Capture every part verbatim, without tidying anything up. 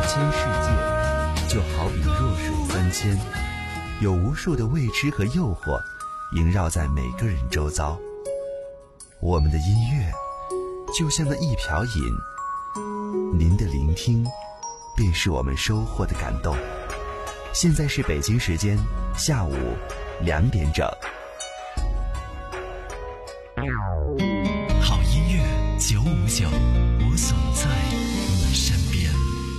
千世界，就好比弱水三千，有无数的未知和诱惑萦绕在每个人周遭。我们的音乐就像那一瓢饮，您的聆听便是我们收获的感动。现在是北京时间下午两点整。 好音乐九五九，我总在你身边。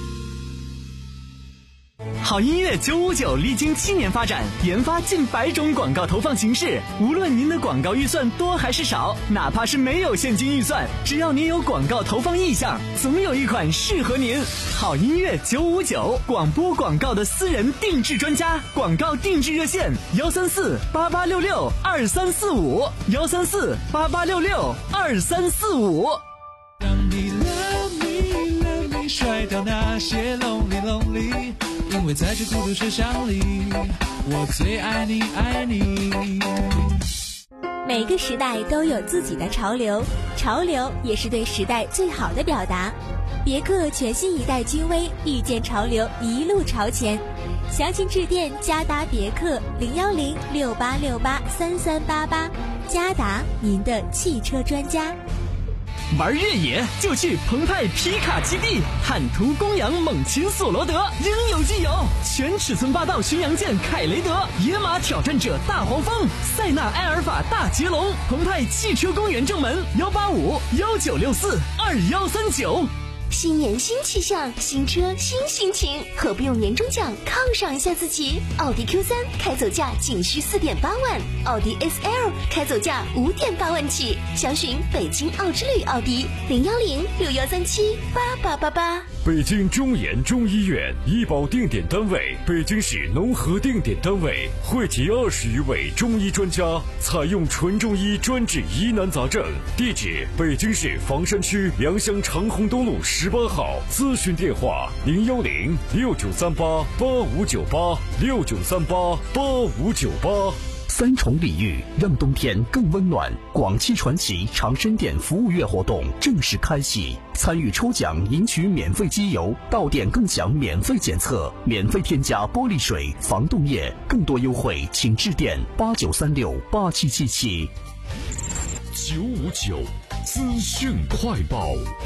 好音乐九五九历经七年发展，研发近百种广告投放形式。无论您的广告预算多还是少，哪怕是没有现金预算，只要您有广告投放意向，总有一款适合您。好音乐九五九，广播广告的私人定制专家，广告定制热线幺三四八八六六二三四五幺三四八八六六二三四五。 让你 love me love me， 甩掉那些 lonely lonely， 因为在这孤独世上里，我最爱你爱你。 每个时代都有自己的潮流，潮流也是对时代最好的表达。别克全新一代君威，遇见潮流，一路朝前。详情致电嘉达别克零幺零六八六八三三八八，嘉达您的汽车专家。 玩越野就去澎湃皮卡基地，坦途公羊猛禽索罗德，应有尽有。全尺寸霸道巡洋舰凯雷德，野马挑战者大黄蜂，塞纳埃尔法大捷龙。澎湃汽车公园正门幺八五幺九六四二幺三九。 新年新气象，新车新心情，何不用年终奖犒赏一下自己？奥迪 Q 三 开走价仅需 四点八万，奥迪 S L 开走价 五点八万起。详询北京奥之旅奥迪零幺零六幺三七八八八八。 北京中研中医院医保定点单位，北京市农合定点单位，汇集二十余位中医专家，采用纯中医专治疑难杂症。地址：北京市房山区良乡长虹东路十八号。咨询电话：零幺零六九三八八五九八六九三八八五九八。 三重礼遇，让冬天更温暖。广汽传祺长生店服务月活动正式开启，参与抽奖赢取免费机油，到店更享免费检测，免费添加玻璃水、防冻液。更多优惠请致电八九三六八七七七。 九五九资讯快报。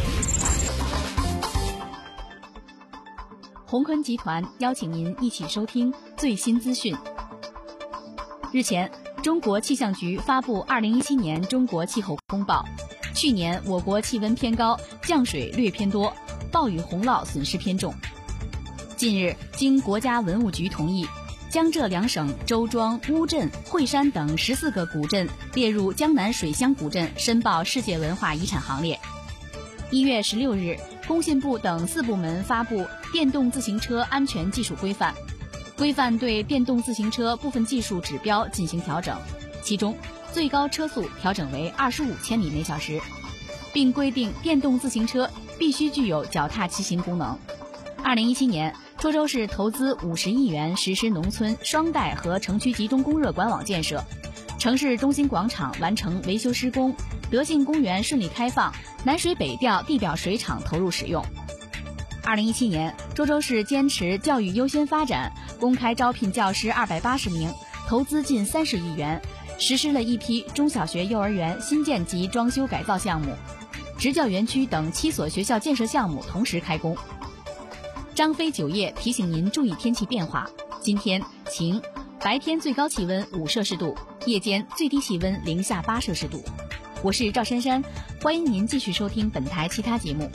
宏坤集团邀请您一起收听最新资讯。日前，中国气象局发布二零一七年中国气候公报。去年我国气温偏高，降水略偏多，暴雨洪涝损失偏重。近日，经国家文物局同意，江浙两省周庄、乌镇、惠山等十四个古镇列入江南水乡古镇申报世界文化遗产行列。一月十六日，工信部等四部门发布《电动自行车安全技术规范》。规范对电动自行车部分技术指标进行调整，其中最高车速调整为二十五千米每小时，并规定电动自行车必须具有脚踏骑行功能。二零一七年，涿州市投资五十亿元实施农村双带和城区集中供热管网建设，城市中心广场完成维修施工，德信公园顺利开放，南水北调地表水厂投入使用。二零一七年，涿州市坚持教育优先发展，公开招聘教师二百八十名，投资近三十亿元，实施了一批中小学、幼儿园新建及装修改造项目，职教园区等七所学校建设项目同时开工。张飞酒业提醒您注意天气变化，今天晴，白天最高气温五摄氏度，夜间最低气温零下八摄氏度。我是赵珊珊，欢迎您继续收听本台其他节目。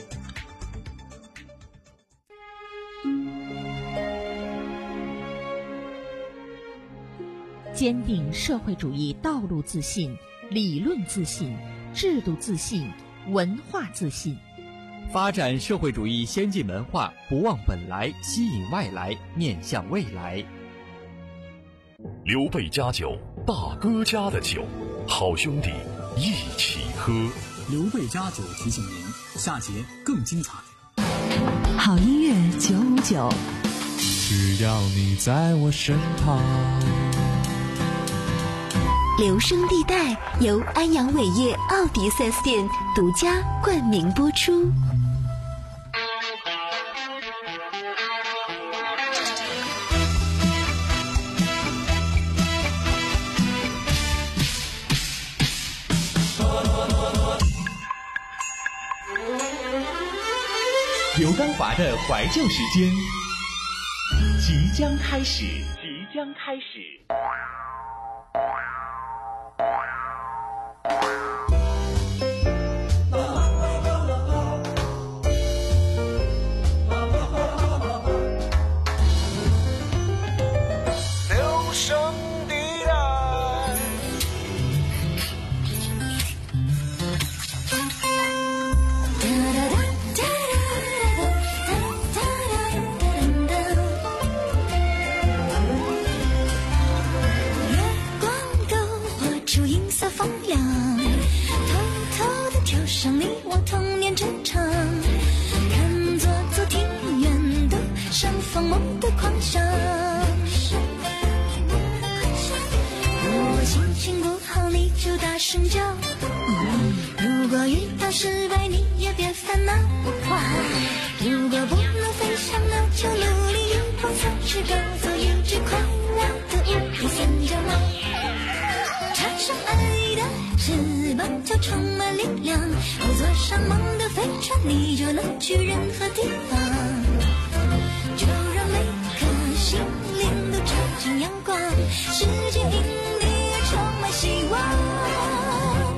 坚定社会主义道路自信，理论自信，制度自信，文化自信。 发展社会主义先进文化，不忘本来，吸引外来，面向未来。 刘备家酒，大哥家的酒，好兄弟一起喝。 刘备家酒提醒您，下节更精彩。 好音乐九五九， 只要你在我身旁。 留声地带由安阳伟业奥迪 四 S 店独家冠名播出。 刘刚华的怀旧时间即将开始，即将开始。 留声地带。 风凉，偷偷地飘上你我童年战场，看作昨天远的上放梦的狂想。如果心情不好，你就大声叫；如果遇到失败，你也别烦恼。如果不能飞翔，那就努力羽化三尺高，做一只快乐的无敌三脚猫。插上爱的翅膀，就充满力量。我坐上梦的飞船，你就能去任何地方。就让每颗心灵都照进阳光，世界因你而充满希望。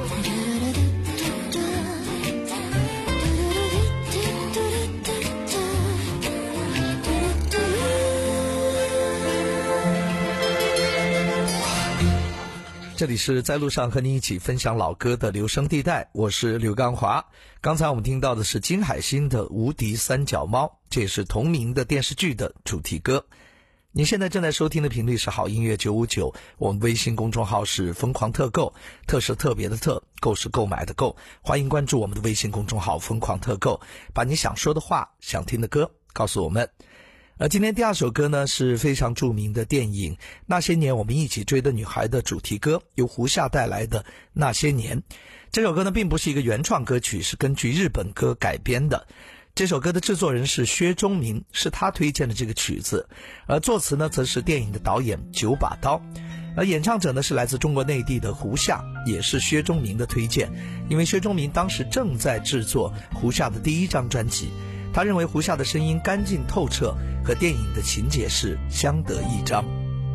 这里是在路上和你一起分享老歌的留声地带，我是刘刚华。刚才我们听到的是金海心的《无敌三脚猫》，这也是同名的电视剧的主题歌。你现在正在收听的频率是好音乐九五九，我们微信公众号是疯狂特购，特是特别的特，购是购买的购，欢迎关注我们的微信公众号疯狂特购，把你想说的话、想听的歌告诉我们。而今天第二首歌呢，是非常著名的电影《那些年我们一起追的女孩》的主题歌，由胡夏带来的《那些年》。这首歌呢并不是一个原创歌曲，是根据日本歌改编的。这首歌的制作人是薛忠明，是他推荐的这个曲子，而作词呢则是电影的导演九把刀，而演唱者呢是来自中国内地的胡夏，也是薛忠明的推荐，因为薛忠明当时正在制作胡夏的第一张专辑，他认为胡夏的声音干净透彻，和电影的情节是相得益彰。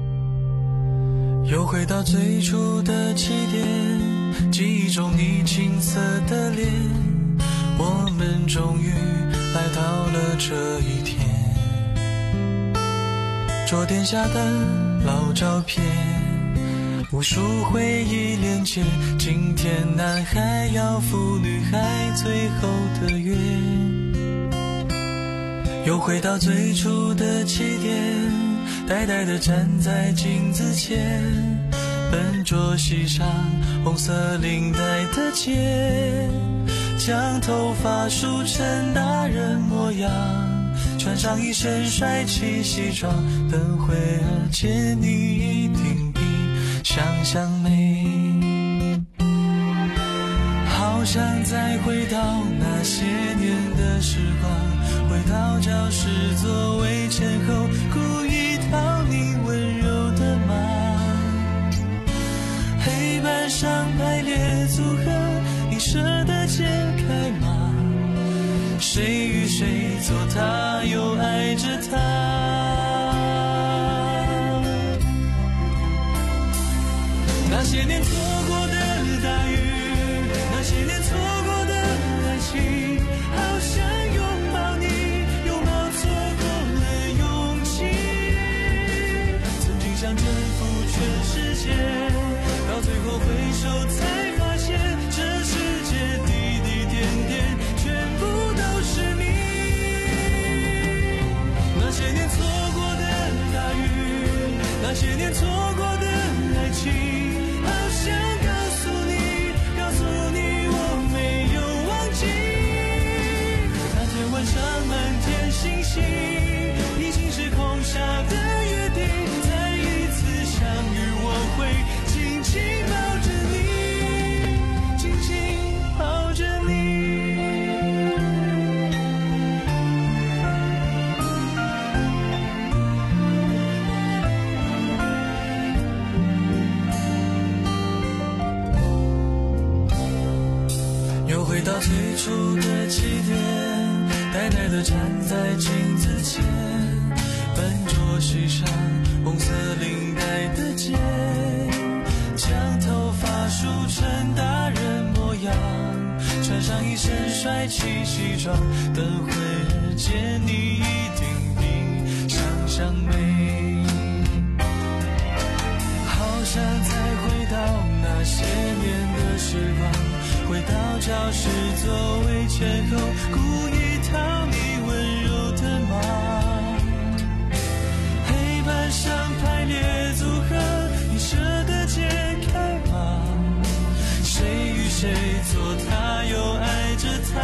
又回到最初的起点，记忆中你青涩的脸，我们终于来到了这一天。桌垫下的老照片，无数回忆连接，今天男孩要赴女孩最后的约。又回到最初的起点，呆呆地站在镜子前，笨拙系上红色领带的结，将头发梳成大人模样，穿上一身帅气西装，等会儿见你一定比想象美。好想再回到那些年的时光，回到教室座位前后，故意讨你温柔的骂，黑板上排列组合，你舍得解开吗？谁与谁做他又爱着他，那些年错过的大雨，那些年错过的爱情，好想拥抱你，拥抱错过了勇气。曾经想征服全世界，到最后回首才发现，这世界滴滴点点全部都是你。那些年错过的大雨，那些年错过的爱情，好想告诉你，告诉你我没有忘记。那天晚上满天星星，已经是空下的约定，再一次相遇我会紧紧抱着你，紧紧抱着你。又回到最初的起身帅气西装，等会儿见你一定比想象美。好想再回到那些年的时光，回到教室座位前后，故意讨你温柔的骂。黑板上排列组合，你舍得解开吗？谁与谁做他又爱着他。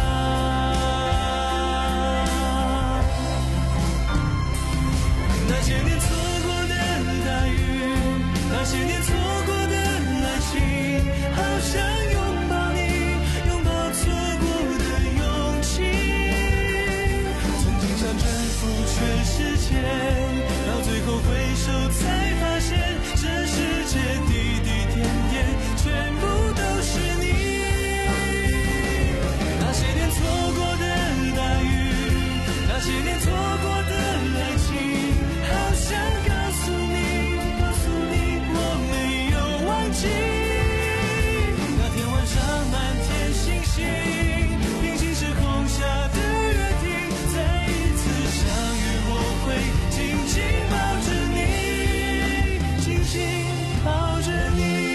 那些年错过的大雨，那些年错过的爱情，好想拥抱你，拥抱错过的勇气。曾经想征服全世界，到最后回首才发现，这世界滴滴点点全部都是你。那些年错过的大雨，那些年错过的爱情，好想告诉你，告诉你我没有忘记。那天晚上满天星星，平行时空下的约定，再一次相遇我会紧紧抱着你，紧紧抱着你。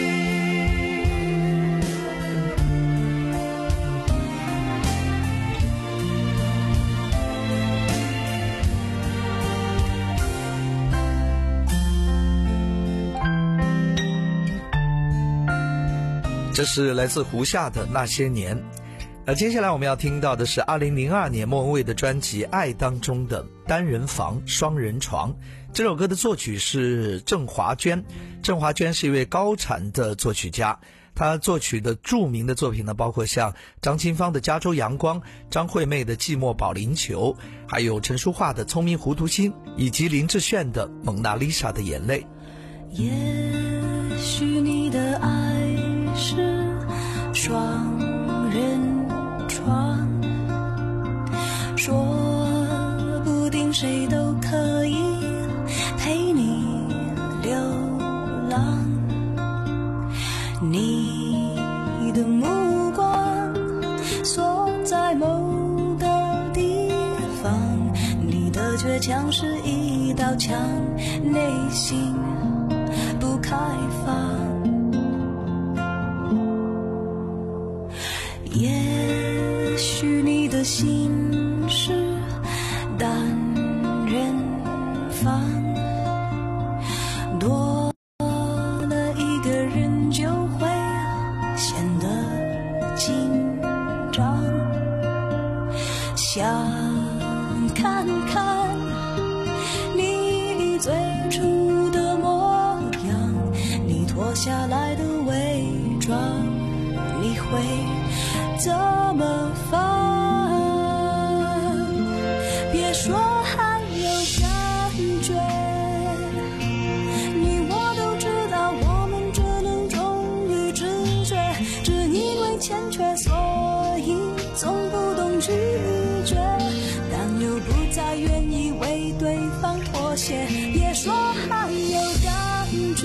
这是来自胡夏的那些年。呃，接下来我们要听到的是二零零二年莫文蔚的专辑《爱》当中的单人房双人床。这首歌的作曲是郑华娟，郑华娟是一位高产的作曲家，她作曲的著名的作品呢，包括像张清芳的《加州阳光》，张惠妹的《寂寞保龄球》，还有陈淑桦的《聪明糊涂心》，以及林志炫的《蒙娜丽莎的眼泪》。 也许你的爱是双人床，说不定谁都可以陪你流浪。你的目光锁在某个地方，你的倔强是一道墙，内心不开放。也许你的心是单人房，多了一个人就会显得紧张。想看看你最初的模样，你脱下来的伪装，你会怎么放？别说还有感觉，你我都知道我们只能忠于直觉，只因为欠缺所以总不懂拒绝，但又不再愿意为对方妥协。别说还有感觉，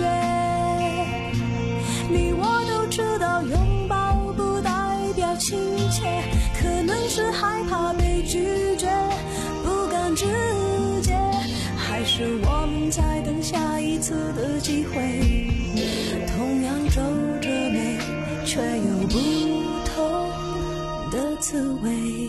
你我都知道拥抱不代表亲切，可能是害怕被拒绝，不敢直接，还是我们在等下一次的机会，同样皱着眉，却有不同的滋味。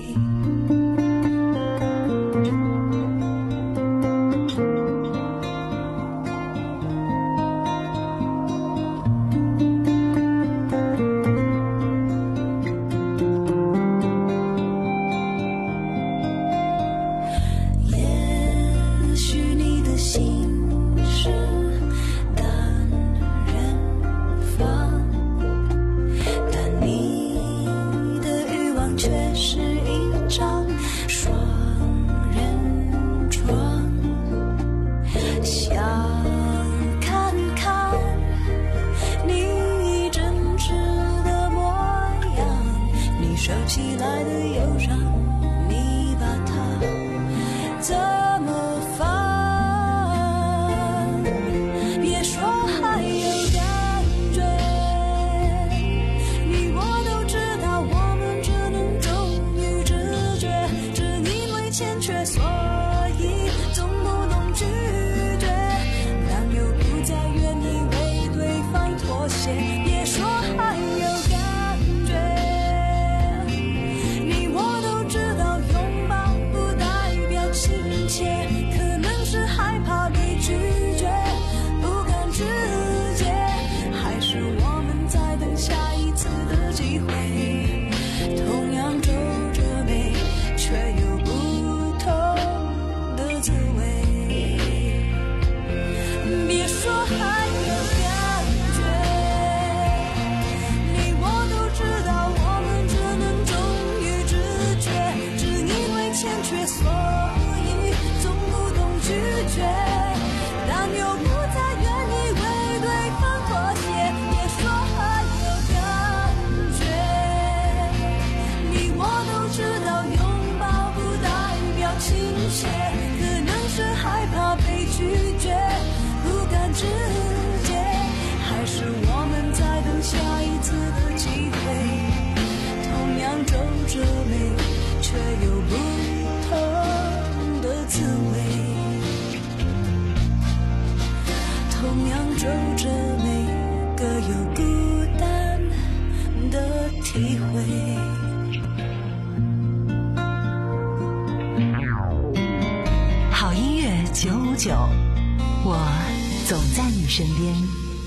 怎么放？ 欠缺，所以总不懂拒绝，但又不再愿意为对方妥协。别说还有感觉，你我都知道拥抱不代表亲切，可能是害怕被拒绝，不敢直接，还是我们在等下一次的机会，同样皱着眉，却有不同的滋味。别说还有感觉，你我都知道我们只能忠于直觉，只因为欠缺，所以总不懂拒绝，但又不再愿意为对方妥协。别说还有感觉，你我都知道拥抱不代表亲切，可能是害怕被拒绝，不敢直接，还是我们在等下一次的机会，同样皱着眉，却有不同的滋味，同样皱着眉，各有孤单的体会。 好音乐九五九，我总在你身边。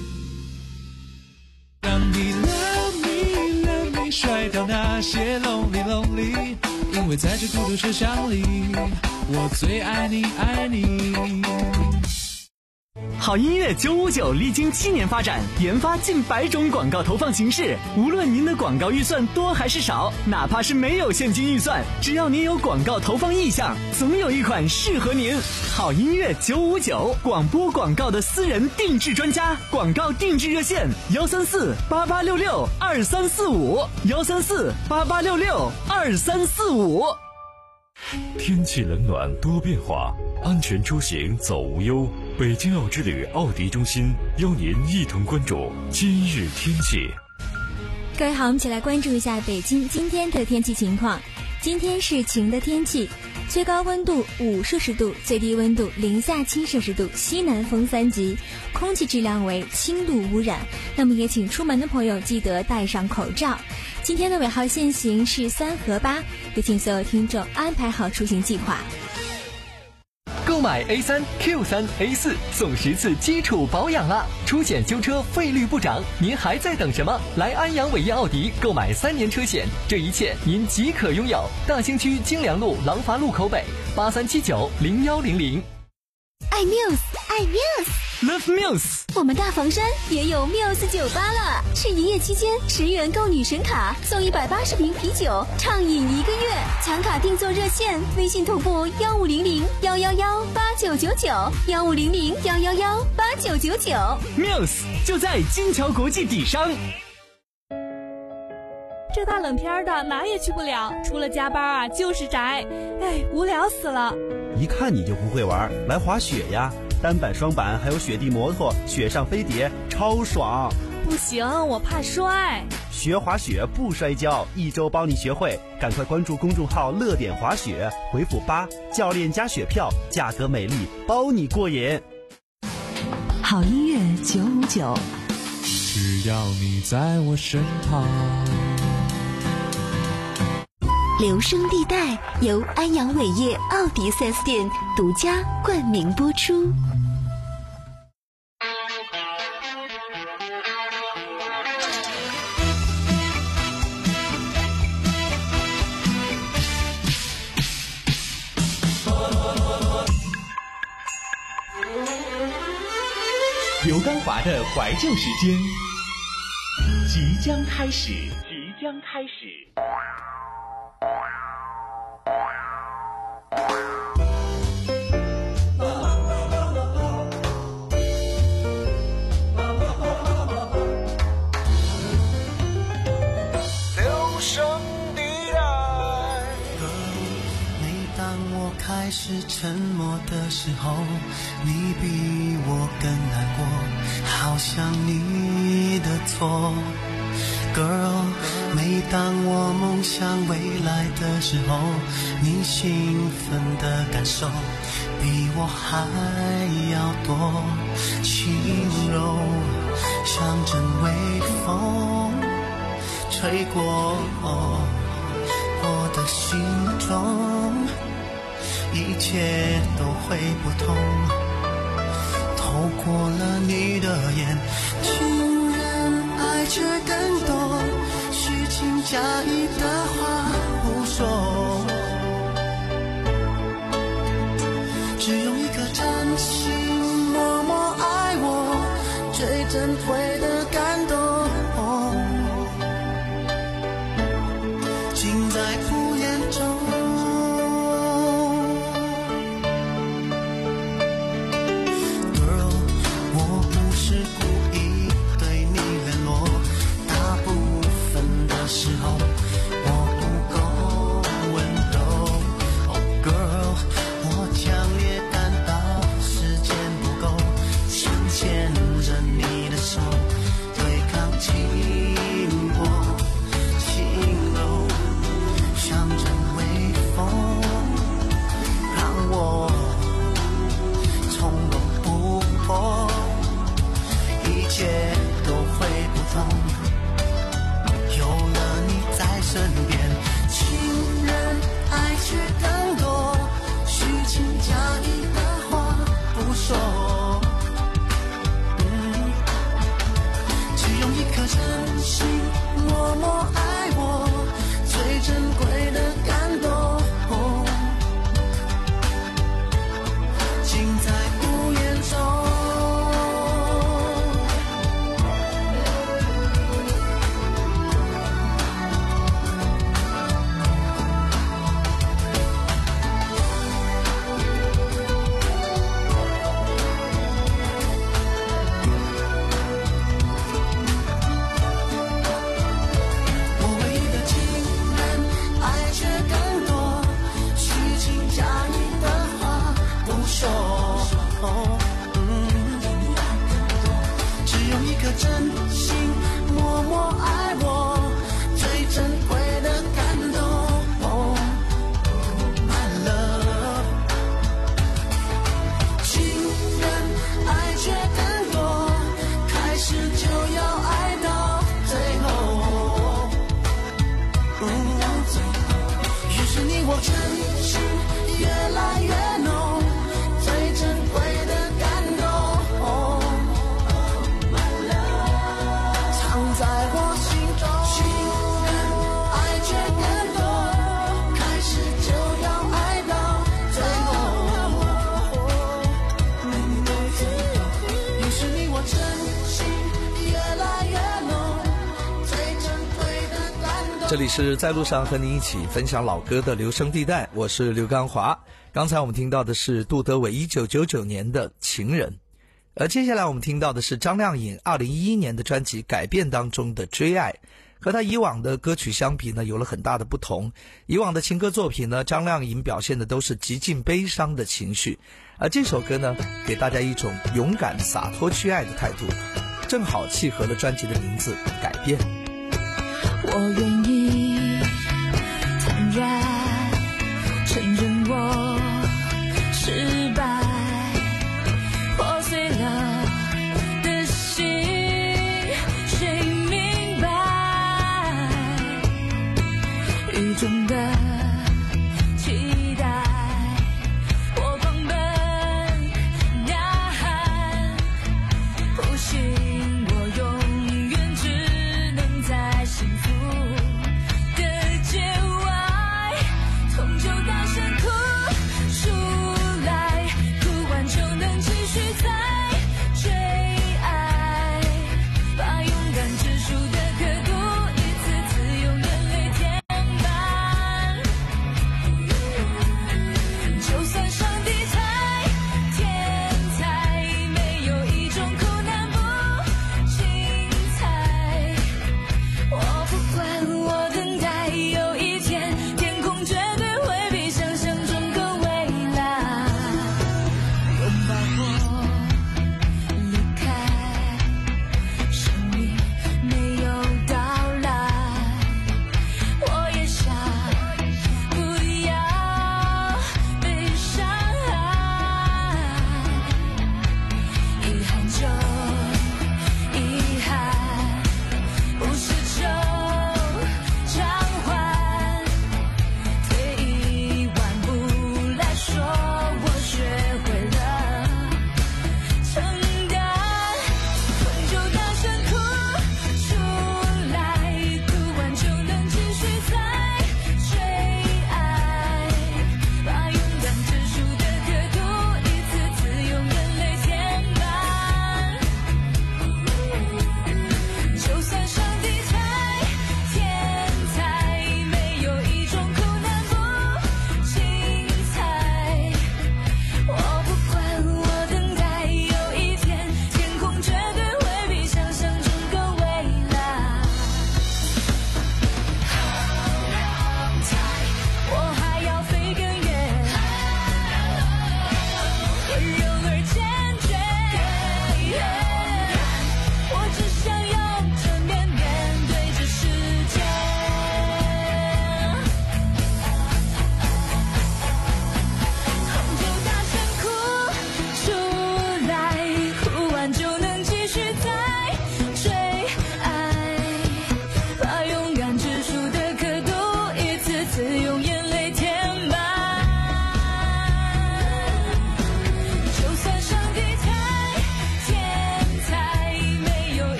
让你 love me love me 甩掉那些 lonely lonely， 因为在这孤独车厢里，我最爱你爱你。 好音乐九五九历经七年发展，研发近百种广告投放形式。无论您的广告预算多还是少，哪怕是没有现金预算，只要您有广告投放意向，总有一款适合您。好音乐九五九，广播广告的私人定制专家，广告定制热线：幺三四八八六六二三四五，幺三四八八六六二三四五。 天气冷暖多变化，安全出行走无忧。北京奥之旅奥迪中心邀您一同关注今日天气。 各位好，我们一起来关注一下北京今天的天气情况。今天是晴的天气，最高温度五摄氏度，最低温度零下七摄氏度，西南风三级，空气质量为轻度污染。那么也请出门的朋友记得戴上口罩。今天的尾号限行是三和八，也请所有听众安排好出行计划。 购买 A 三 Q 三 A 四送十次基础保养啦！出险修车费率不涨，您还在等什么？来安阳伟业奥迪购买三年车险，这一切您即可拥有。大兴区京良路廊坊路口北，八三七九零幺零零。 爱 Muse， 爱 Muse，Love Muse。 我们大房山也有 Muse 酒吧了，是营业期间十元购女神卡送一百八十瓶啤酒，畅饮一个月。抢卡订座热线：微信同步幺五零零幺幺幺八九九九，幺五零零幺幺幺八九九九。 Muse 就在金桥国际底商。 这大冷天的哪也去不了，除了加班啊就是宅，哎，无聊死了。 一看你就不会玩，来滑雪呀！单板、双板还有雪地摩托、雪上飞碟，超爽！ 不行，我怕摔。 学滑雪不摔跤，一周帮你学会。赶快关注公众号“乐点滑雪”，回复八，教练加雪票，价格美丽，包你过瘾。 好音乐九五九， 只要你在我身旁。 留声地带由安阳伟业奥迪 四 S 店独家冠名播出。 刘刚华的怀旧时间即将开始，即将开始。 开始沉默的时候，你比我更难过，好像你的错 Girl 每当我梦想未来的时候，你兴奋的感受比我还要多，轻柔像阵微风吹过我的心中，一切都会不同。透过了你的眼，情人爱却更多，虚情假意的话不说，只用一颗真心默默爱我，最珍贵的感动，尽在不言中。Girl， 我不是故意对你冷落，大部分的时候我不够温柔。Oh girl， 我强烈感到时间不够，想牵着你的手，对抗寂寞，轻柔像阵微风，让我从容不迫，一切都会不同，有了你在身边，情人爱却更多，虚情假意的话不说，嗯，只用一颗真心默默爱我，最珍贵的感动，尽在不言中。我唯一的情人爱却更多，虚情假意的话不说，嗯，只用一颗真心默默爱我，最珍贵的感动， My love， 情人爱却更多，开始就要爱到最后，嗯，于是你我真心越来越浓，最珍贵的感动，藏在我心中。情人爱却更多，开始就要爱到最后，于是你我真心越来越浓，最珍贵的感动。 这里是在路上和你一起分享老歌的留声地带，我是刘刚华。刚才我们听到的是杜德伟一九九九年的《情人》，而接下来我们听到的是张靓颖二零一一年的专辑《改变》当中的《追爱》。和她以往的歌曲相比呢，有了很大的不同。以往的情歌作品呢，张靓颖表现的都是极尽悲伤的情绪，而这首歌呢，给大家一种勇敢洒脱去爱的态度，正好契合了专辑的名字《改变》。 我愿意坦然承认我失败，破碎了的心，谁明白雨中的期待，我狂奔呐喊，不行，我永远只能在幸福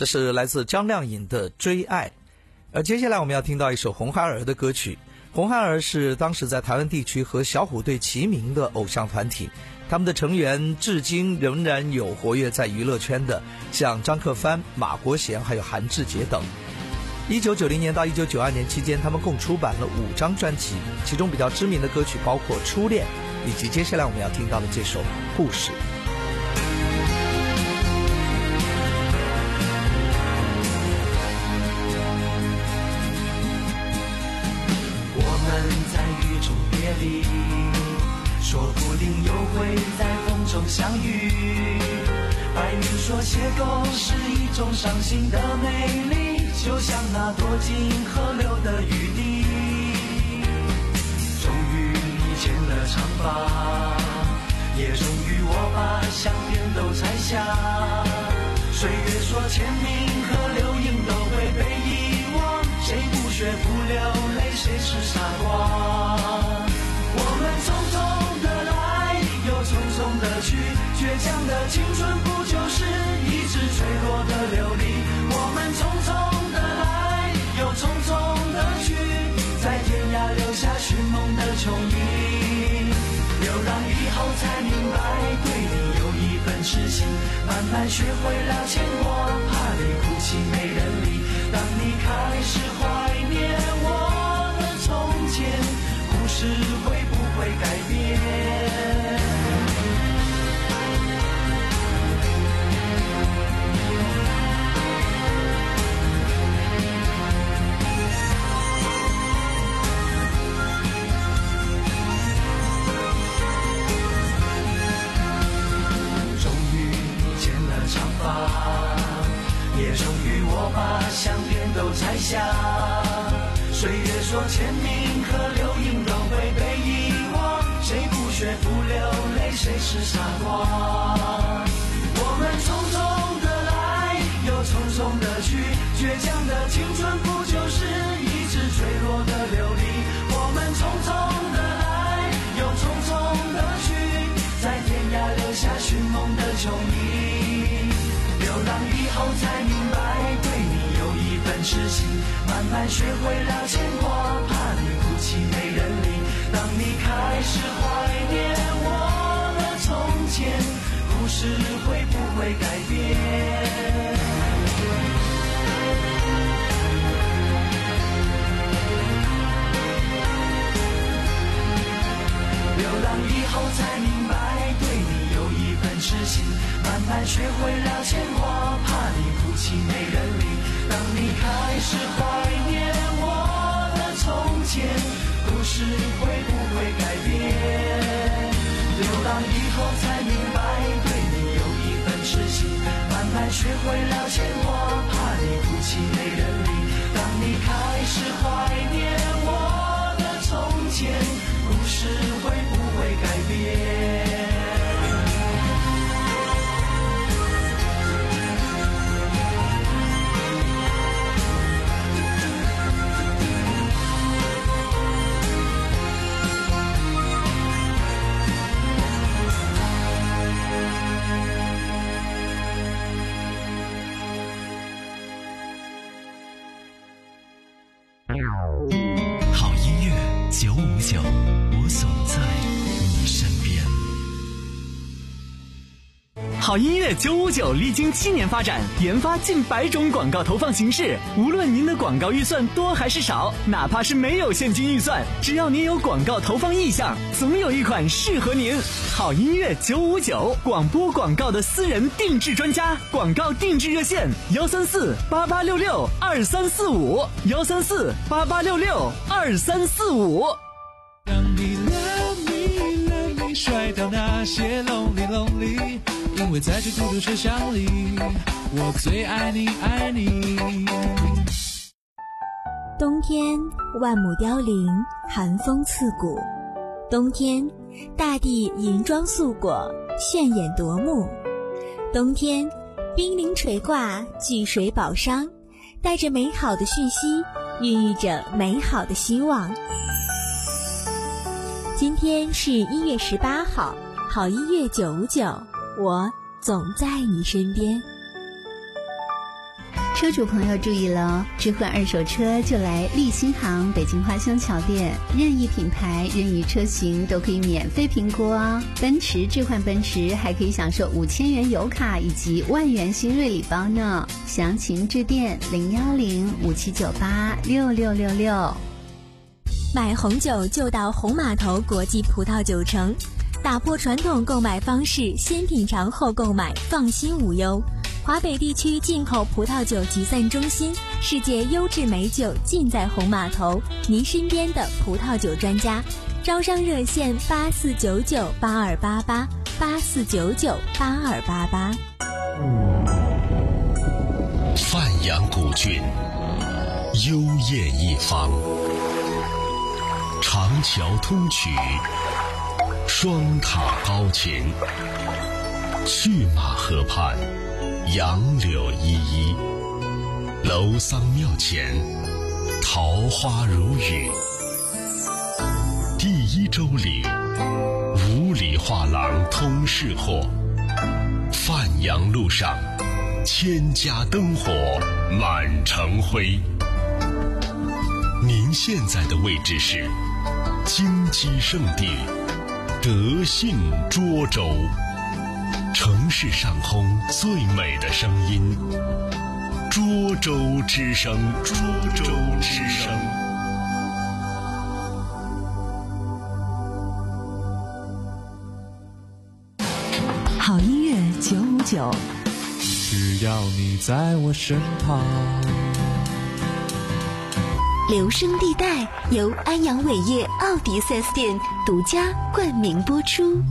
这是来自张靓颖的《追爱》。而接下来我们要听到一首红孩儿的歌曲。红孩儿是当时在台湾地区和小虎队齐名的偶像团体，他们的成员至今仍然有活跃在娱乐圈的，像张克帆、马国贤还有韩志杰等。一九九零年到一九九二年期间，他们共出版了五张专辑，其中比较知名的歌曲包括《初恋》以及接下来我们要听到的这首《故事》。 说不定又会在风中相遇。白云说邂逅是一种伤心的美丽，就像那躲进河流的雨滴。终于你剪了长发，也终于我把相片都摘下。岁月说签名和留影都会被遗忘，谁不学不流泪，谁是傻瓜。我们匆匆的来，又匆匆的去，倔强的青春不就是一直坠落的琉璃？我们匆匆的来，又匆匆的去，在天涯留下寻梦的琼影。流浪以后才明白，对你有一份痴心，慢慢学会了牵挂，怕你哭泣没人理。当你开始怀念我的从前，故事会不会改变？终于你剪了长发，也终于我把相片都摘下。岁月说签名和留影都会被遗忘，谁不学不流泪，谁是傻瓜。我们匆匆的来，又匆匆的去，倔强的青春不就是一直坠落的琉璃？我们匆匆的来，又匆匆的去，在天涯留下寻梦的琼影。流浪以后才明白，对你有一份痴心，慢慢学会了牵挂，怕你哭泣没人理。当你开始怀念我的从前，故事会不会改变？流浪以后才明白，对你有一份痴心，慢慢学会了牵挂，怕你哭泣没人理。当你开始怀念我的从前，故事会不会改变？流浪以后才明白，对你有一份痴心，慢慢学会了牵挂，怕你哭泣没人理。当你开始怀念我的从前，故事会不会改变？ 好音乐九五九，我总在你身边。 好音乐九五九历经七年发展，研发近百种广告投放形式。无论您的广告预算多还是少，哪怕是没有现金预算，只要您有广告投放意向，总有一款适合您。好音乐九五九，广播广告的私人定制专家，广告定制热线：幺三四八八六六二三四五，幺三四八八六六二三四五。 让你 love me love me 甩掉那些 lonely lonely， 因为在这孤独车厢里，我最爱你爱你。 冬天万木凋零，寒风刺骨。冬天大地银装素裹，炫眼夺目。冬天冰凌垂挂，聚水宝商，带着美好的讯息，孕育着美好的希望。今天是一月十八号，好音乐九五九，我总在你身边。 车主朋友注意了，置换二手车就来立新行北京花乡桥店，任意品牌、任意车型都可以免费评估哦。奔驰置换奔驰还可以享受五千元油卡以及万元新锐礼包呢。详情致电零幺零五七九八六六六六。 买红酒就到红码头国际葡萄酒城，打破传统购买方式，先品尝后购买，放心无忧。华北地区进口葡萄酒集散中心，世界优质美酒尽在红码头，您身边的葡萄酒专家。招商热线八四九九八二八八八四九九八二八八。 范阳古郡，幽艳一方，长桥通衢，双塔高擎，去马河畔，杨柳依依，楼桑庙前，桃花如雨。第一州里，五里画廊通市货，范阳路上，千家灯火满城辉。您现在的位置是金鸡圣地德信涿州，城市上空最美的声音，涿州之声，涿州之声。 好音乐九五九， 只要你在我身旁。 留声地带由安阳伟业奥迪 四 S 店独家冠名播出。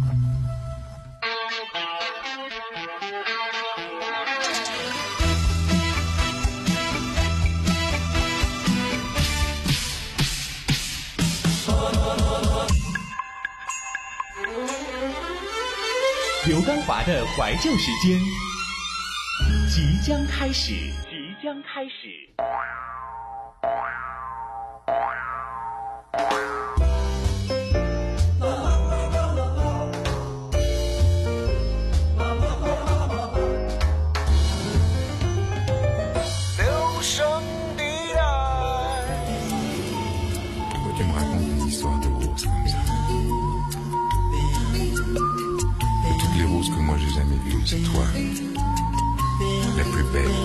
刘刚华的怀旧时间即将开始，即将开始。 留声地带。 Tu me racontes des histoires de roses comme ça. De toutes les roses que moi j'ai jamais vues, c'est toi, la plus belle.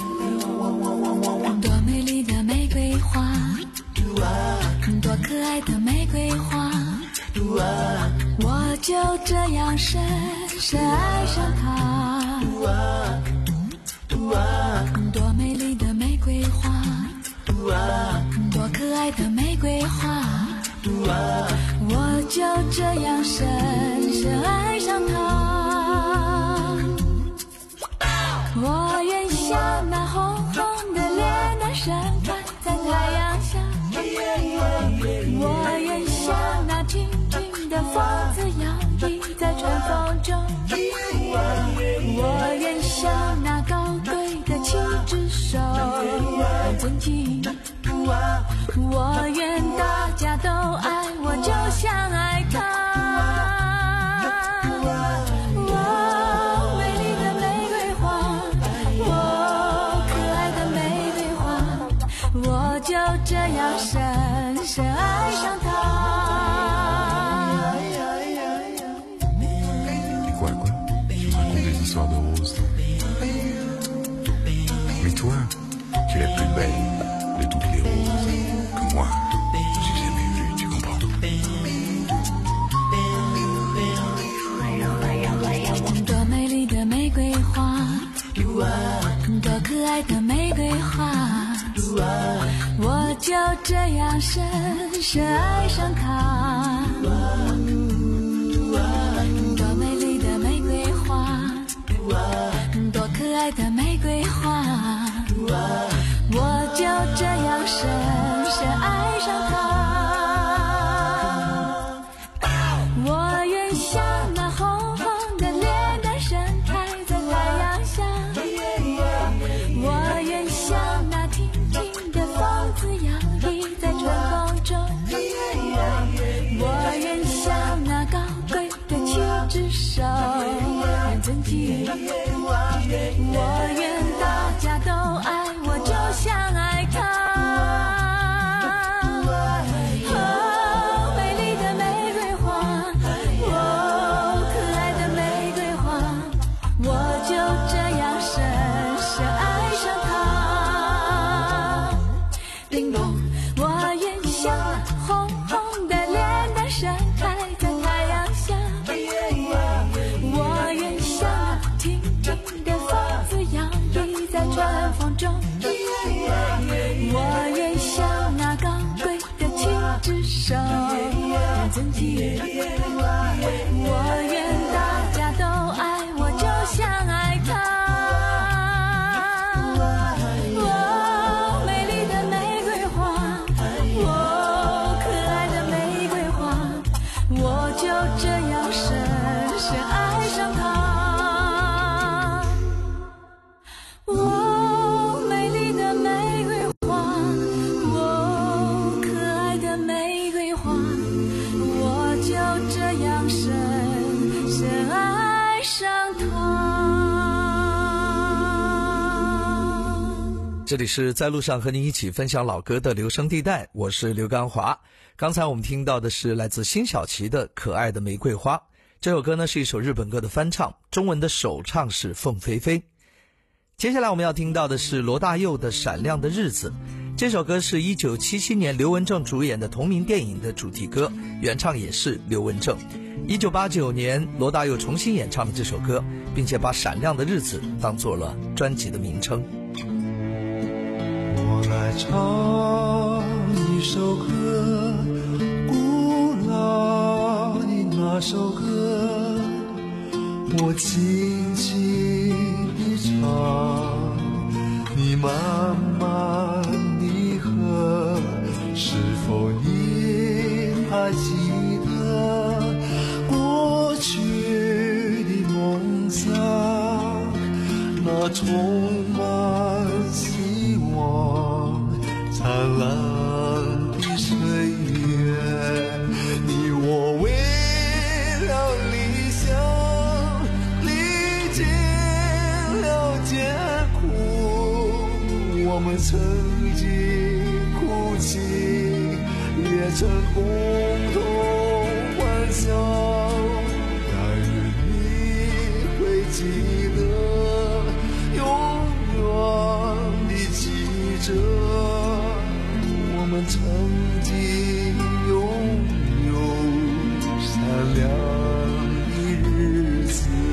多美丽的玫瑰花，多可爱的玫瑰花，我就这样深深爱上她。多美丽的玫瑰花，多可爱的玫瑰花，我就这样深深爱上她。我愿像那红红的脸蛋盛开在太阳下，我愿像那轻轻的风子摇曳在春风中，我愿像那高贵的七只手很尊敬，我愿大家都爱我就像爱他。就这样深深爱上他。 Quoi, quoi? Tu me racontes des histoires de roses. Mais toi, tu es la plus belle de toutes les roses que moi, j'ai jamais vues, tu comprends? 多美丽的玫瑰花，多可爱的玫瑰花，我就这样深深爱上她。多美丽的玫瑰花，多可爱的玫瑰花，我就这样深深爱上她。我愿像那红红的脸蛋盛开在太阳下，我愿像那轻轻的风子摇曳在春风中，我愿像那高贵的七只手很尊敬，我愿大家都爱至少我愿大家都爱我，就像爱他。哦，美丽的玫瑰花，哦，可爱的玫瑰花，我就这样深深爱上他。哦，美丽的玫瑰花，哦，可爱的玫瑰花，我就这样深深爱上他。 这里是在路上和你一起分享老歌的留声地带，我是刘刚华。刚才我们听到的是来自辛晓琪的《可爱的玫瑰花》，这首歌呢是一首日本歌的翻唱，中文的首唱是凤飞飞。接下来我们要听到的是罗大佑的《闪亮的日子》，这首歌是一九七七年刘文正主演的同名电影的主题歌，原唱也是刘文正。一九八九年罗大佑重新演唱了这首歌，并且把《闪亮的日子》当做了专辑的名称。 我来唱一首歌，古老的那首歌，我轻轻地唱，你慢慢地和，是否你还记得过去的梦想，那充满希望灿烂的岁月，你我为了理想历经了艰苦，我们曾经哭泣也曾共同欢笑，但愿你会记得永远地记着我们曾经拥有闪亮的日子。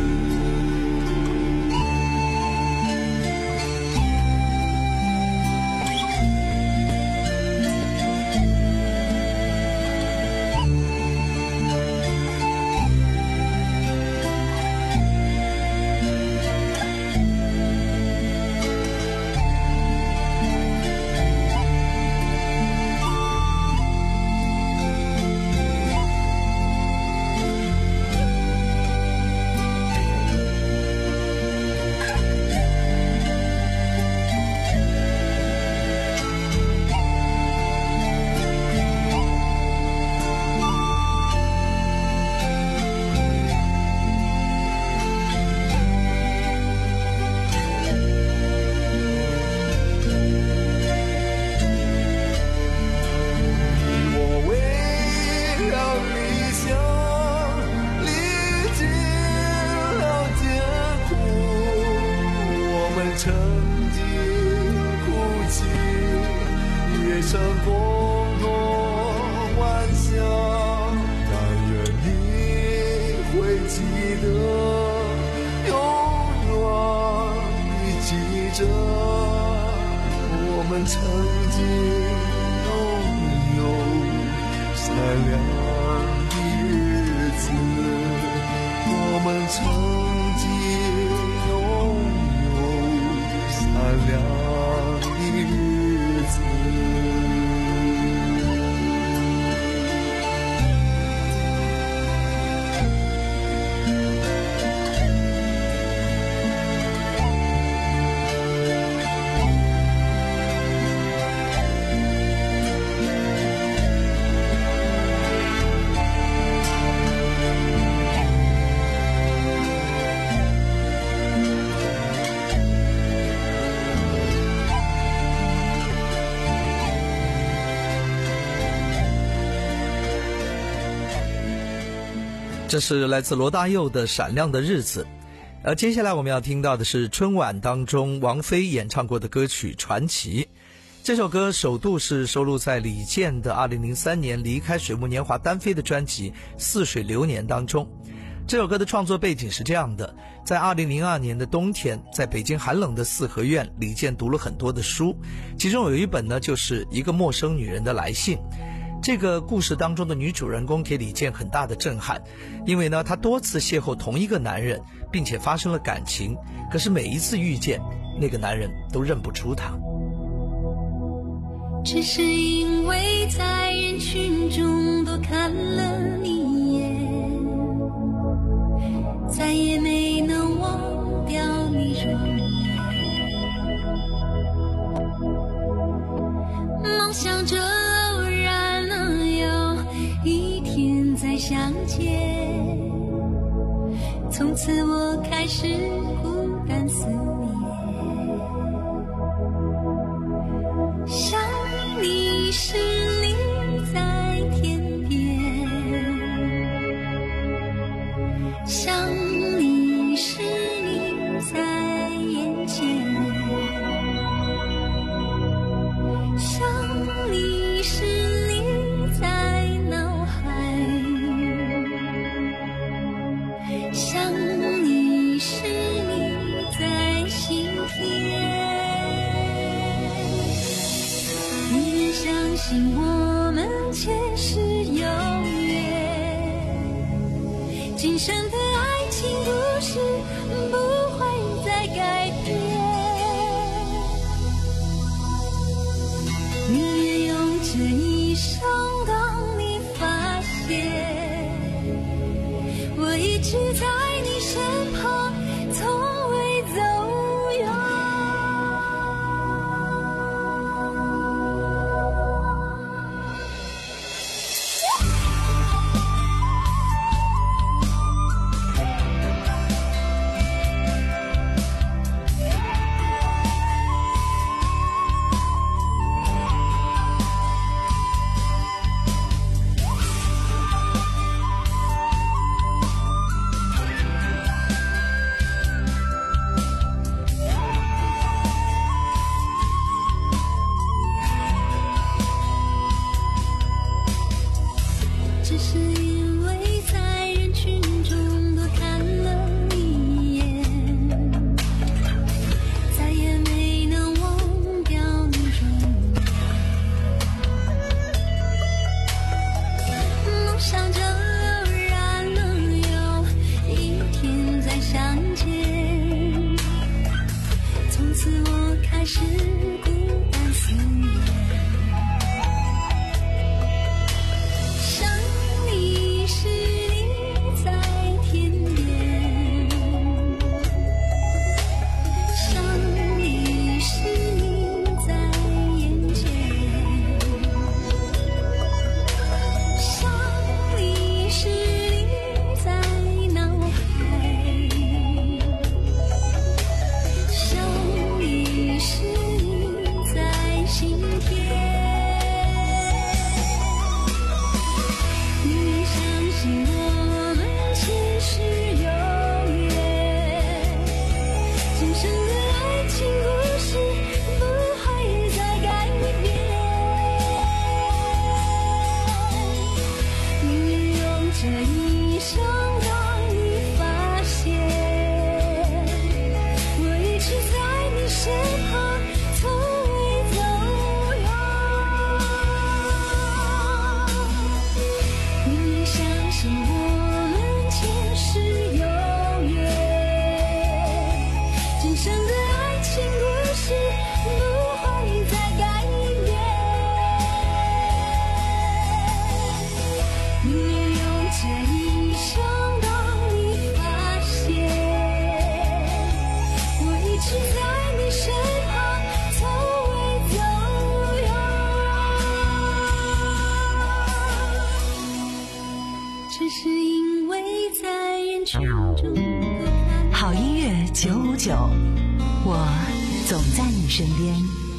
曾经哭泣，也曾共同欢笑，但愿你会记得，永远地记着我们曾经拥有闪亮的日子，我们曾经拥闪亮的日子。 这是来自罗大佑的《闪亮的日子》。而接下来我们要听到的是春晚当中王菲演唱过的歌曲《传奇》。这首歌首度是收录在李健的二零零三年离开水木年华单飞的专辑《似水流年》当中。这首歌的创作背景是这样的，在二零零二年的冬天，在北京寒冷的四合院，李健读了很多的书，其中有一本呢就是一个陌生女人的来信。 这个故事当中的女主人公给李健很大的震撼，因为呢，她多次邂逅同一个男人，并且发生了感情，可是每一次遇见，那个男人都认不出她。 只是因为在人群中多看了你一眼，再也没能忘掉你容颜。梦想着偶然能有一天再相见，从此我开始孤单思念。想你时你在天边，想你时你在眼前，想你时你在脑海，想你时你在心田。相信我们前世有缘，今生的爱情故事不会再改变。宁愿用这一生等你发现，我一直在你身旁，从未走远。只是因为在人群中多看了你一眼，再也没能忘掉你容颜。梦想着偶然能有一天再相见，从此我开始孤单思念。这一生让你发现，我一直在你身旁，从未走远。你相信我们前世有缘，今生的爱情故事不会再改变。你这一生当你发现，我一直在你身旁，从未走远。只是因为在人群中， 好音乐九五九，我总在你身边。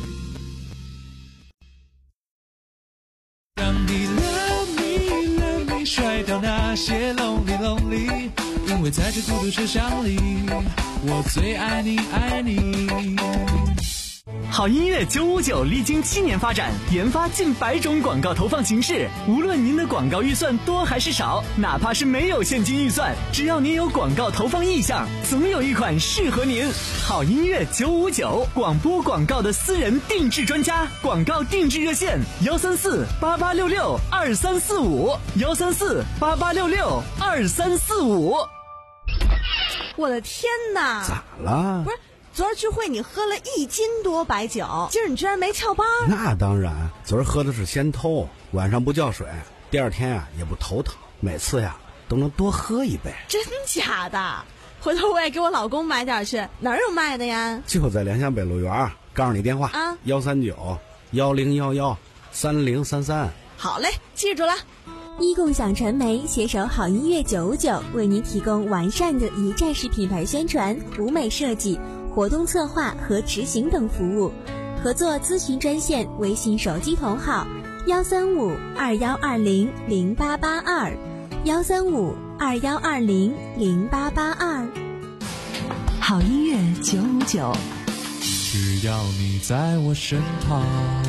甩掉那些 lonely lonely， 因为在这孤独车厢里，我最爱你爱你。 好音乐九五九历经七年发展，研发近百种广告投放形式。无论您的广告预算多还是少，哪怕是没有现金预算，只要您有广告投放意向，总有一款适合您。好音乐九五九，广播广告的私人定制专家，广告定制热线：幺三四八八六六二三四五，幺三四八八六六二三四五。 我的天哪！ 咋了？ 不是。昨儿聚会你喝了一斤多白酒，今儿你居然没翘班？ 那当然，昨儿喝的是先偷，晚上不叫水，第二天呀、啊、也不头疼，每次呀都能多喝一杯。 真假的？回头我也给我老公买点去，哪儿有卖的呀？ 就在联想北路园，告诉你电话啊，幺三九幺零幺幺三零三三。 好嘞，记住了。 一共享传媒携手好音乐九五九，为您提供完善的一站式品牌宣传、舞美设计、活动策划和执行等服务。合作咨询专线：微信手机同号幺三五二幺二零零八八二，幺三五二幺二零零八八二。 好音乐九五九， 只要你在我身旁。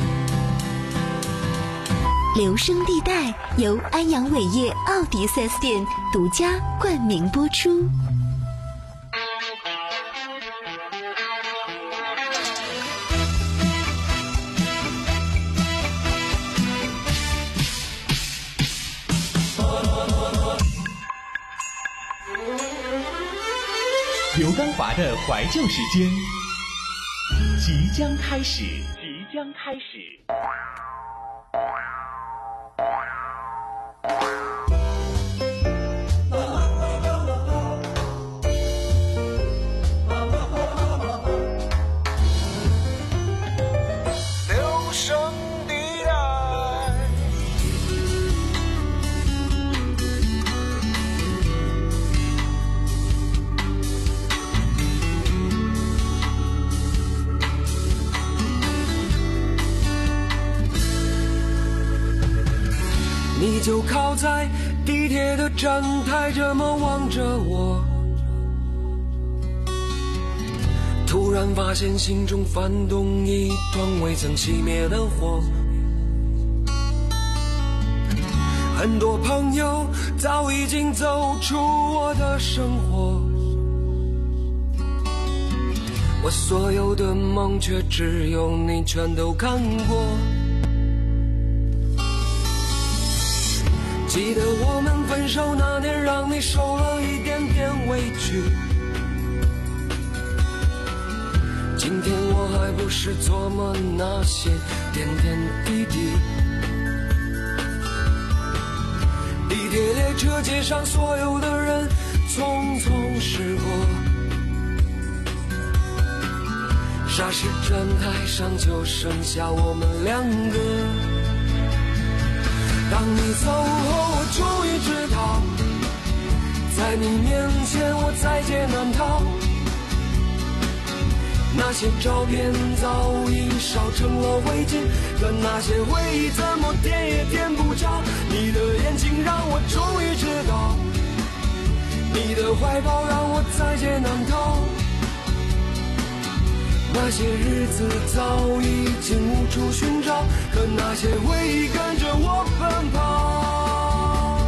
留声地带由安阳伟业奥迪 四 S 店独家冠名播出。 刘刚华的怀旧时间即将开始，即将开始。 你就靠在地铁的站台这么望着我，突然发现心中翻动一团未曾熄灭的火。很多朋友早已经走出我的生活，我所有的梦却只有你全都看过。记得我们分手那年，让你受了一点点委屈。今天我还不是琢磨那些点点滴滴。地铁列车街上所有的人匆匆驶过，霎时站台上就剩下我们两个。当你走后，我终于知道，在你面前我在劫难逃。那些照片早已烧成了灰烬，可那些回忆怎么点也点不着。你的眼睛让我终于知道，你的怀抱让我在劫难逃。那些日子早已经无处寻找，可那些回忆跟着我奔跑。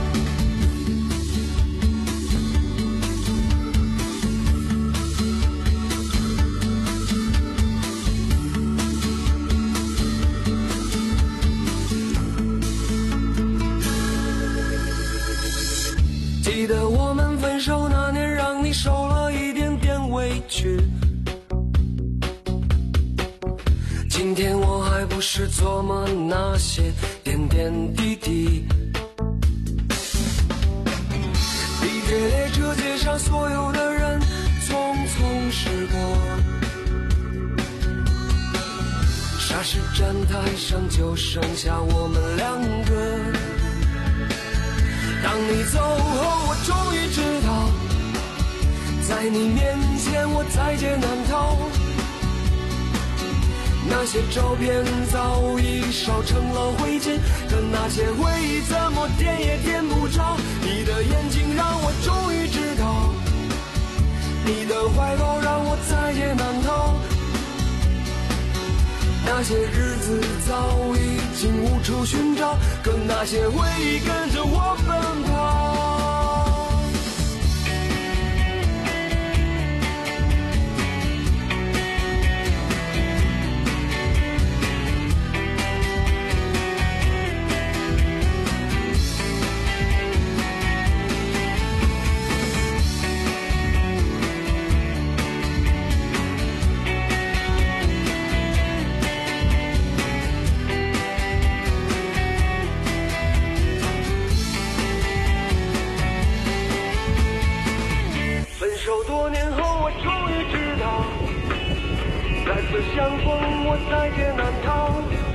记得我们分手那年，让你受了一点点委屈。今天我还不是琢磨那些点点滴滴。地铁列车街上所有的人匆匆驶过，霎时站台上就剩下我们两个。当你走后，我终于知道，在你面前我在劫难逃。那些照片早已烧成了灰烬，可那些回忆怎么点也点不着。你的眼睛让我终于知道，你的怀抱让我在劫难逃。 那些日子早已经无处寻找，可那些回忆跟着我奔跑。多年后我终于知道，再次相逢我在劫难逃，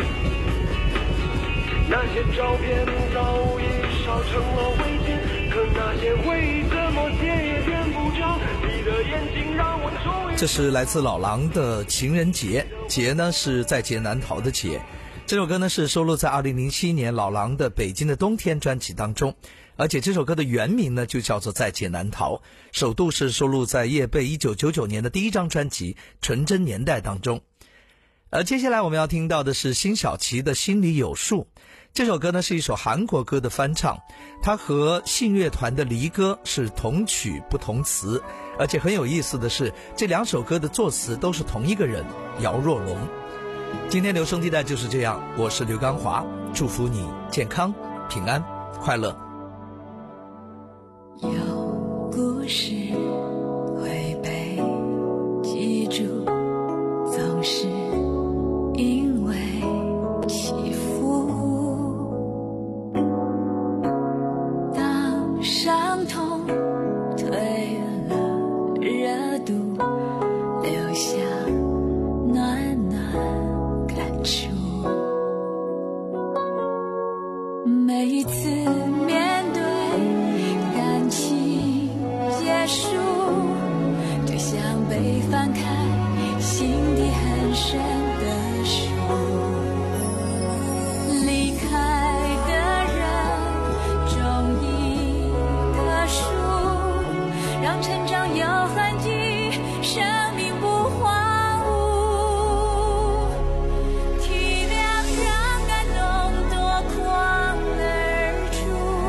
那些照片早已烧成了灰烬，可那些回忆怎么点也点不着，你的眼睛让我终于。 这是来自老狼的情人节，劫呢是在劫难逃的劫。这首歌呢是收录在二零零七年老狼的《北京的冬天》专辑当中，而且这首歌的原名呢就叫做《在劫难逃》，首度是收录在叶蓓一九九九年的第一张专辑《纯真年代》当中。而接下来我们要听到的是辛晓琪的《心里有数》，这首歌呢是一首韩国歌的翻唱，它和信乐团的《离歌》是同曲不同词，而且很有意思的是，这两首歌的作词都是同一个人，姚若龙。今天留声地带就是这样，我是刘刚华，祝福你健康、平安、快乐。 有故事会被记住，总是因为起伏。当伤痛退了热度，留下暖暖感触。每一次面对感情结束，就像被翻开心底很深的书。离开的人种一棵树，让成长有痕迹，生命不荒芜。体谅让感动夺眶而出，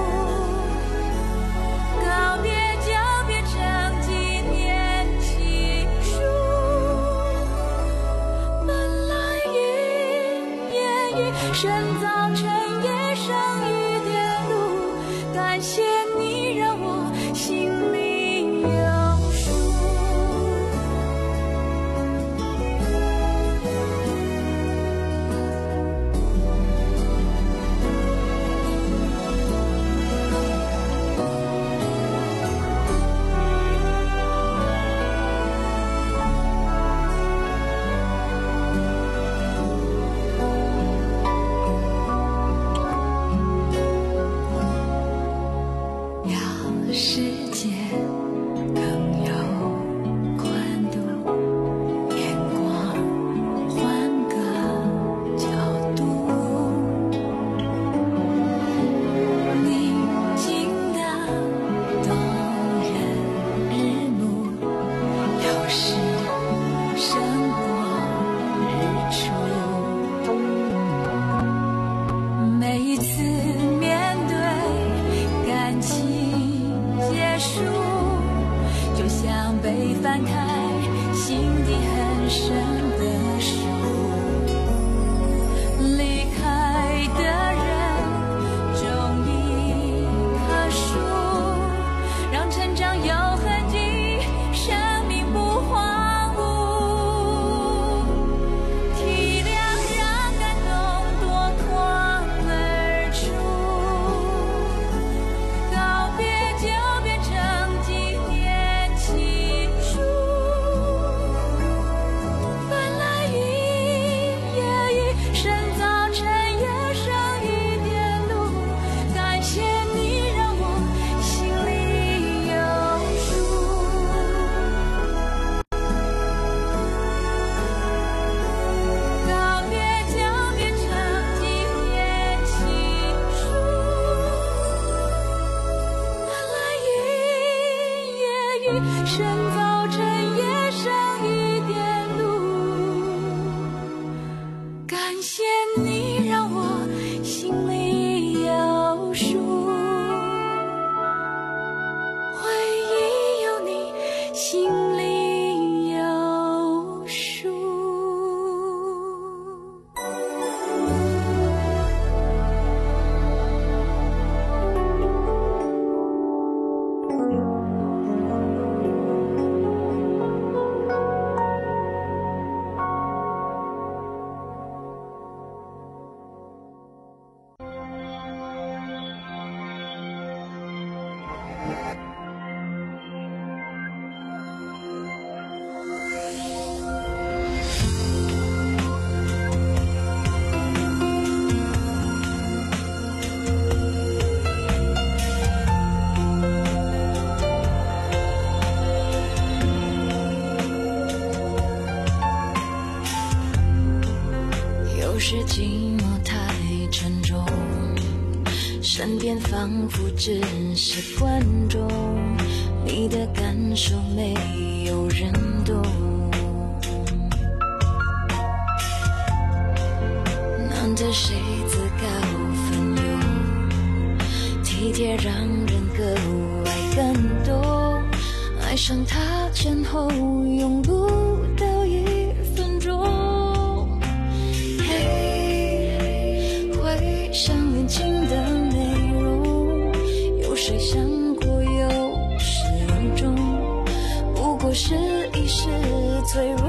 告别就变成纪念情书。本来雨也雨，深早晨也剩一点路，感谢你让我心里有数。要世界更有宽度，眼光换个角度，宁静的动人日暮，有时胜过日出。每一次面对感情结束，就像被翻开心底很深的书。离开的人种一棵树，让成长有痕迹，生命不荒芜。体谅让感动夺眶而出，告别就变成纪念情书。本来雨也雨，深早晨也剩一点路，感谢你让我心里有数。告别就变成纪念情书。本来雨也雨，深早晨也剩一点路，感身边仿佛只是观众，你的感受没有人懂。难得谁自告奋勇，体贴让人格外感动，爱上他前后用不到一分钟。嘿，回想恋情的内容，有谁想过有始有终？不过是一时脆弱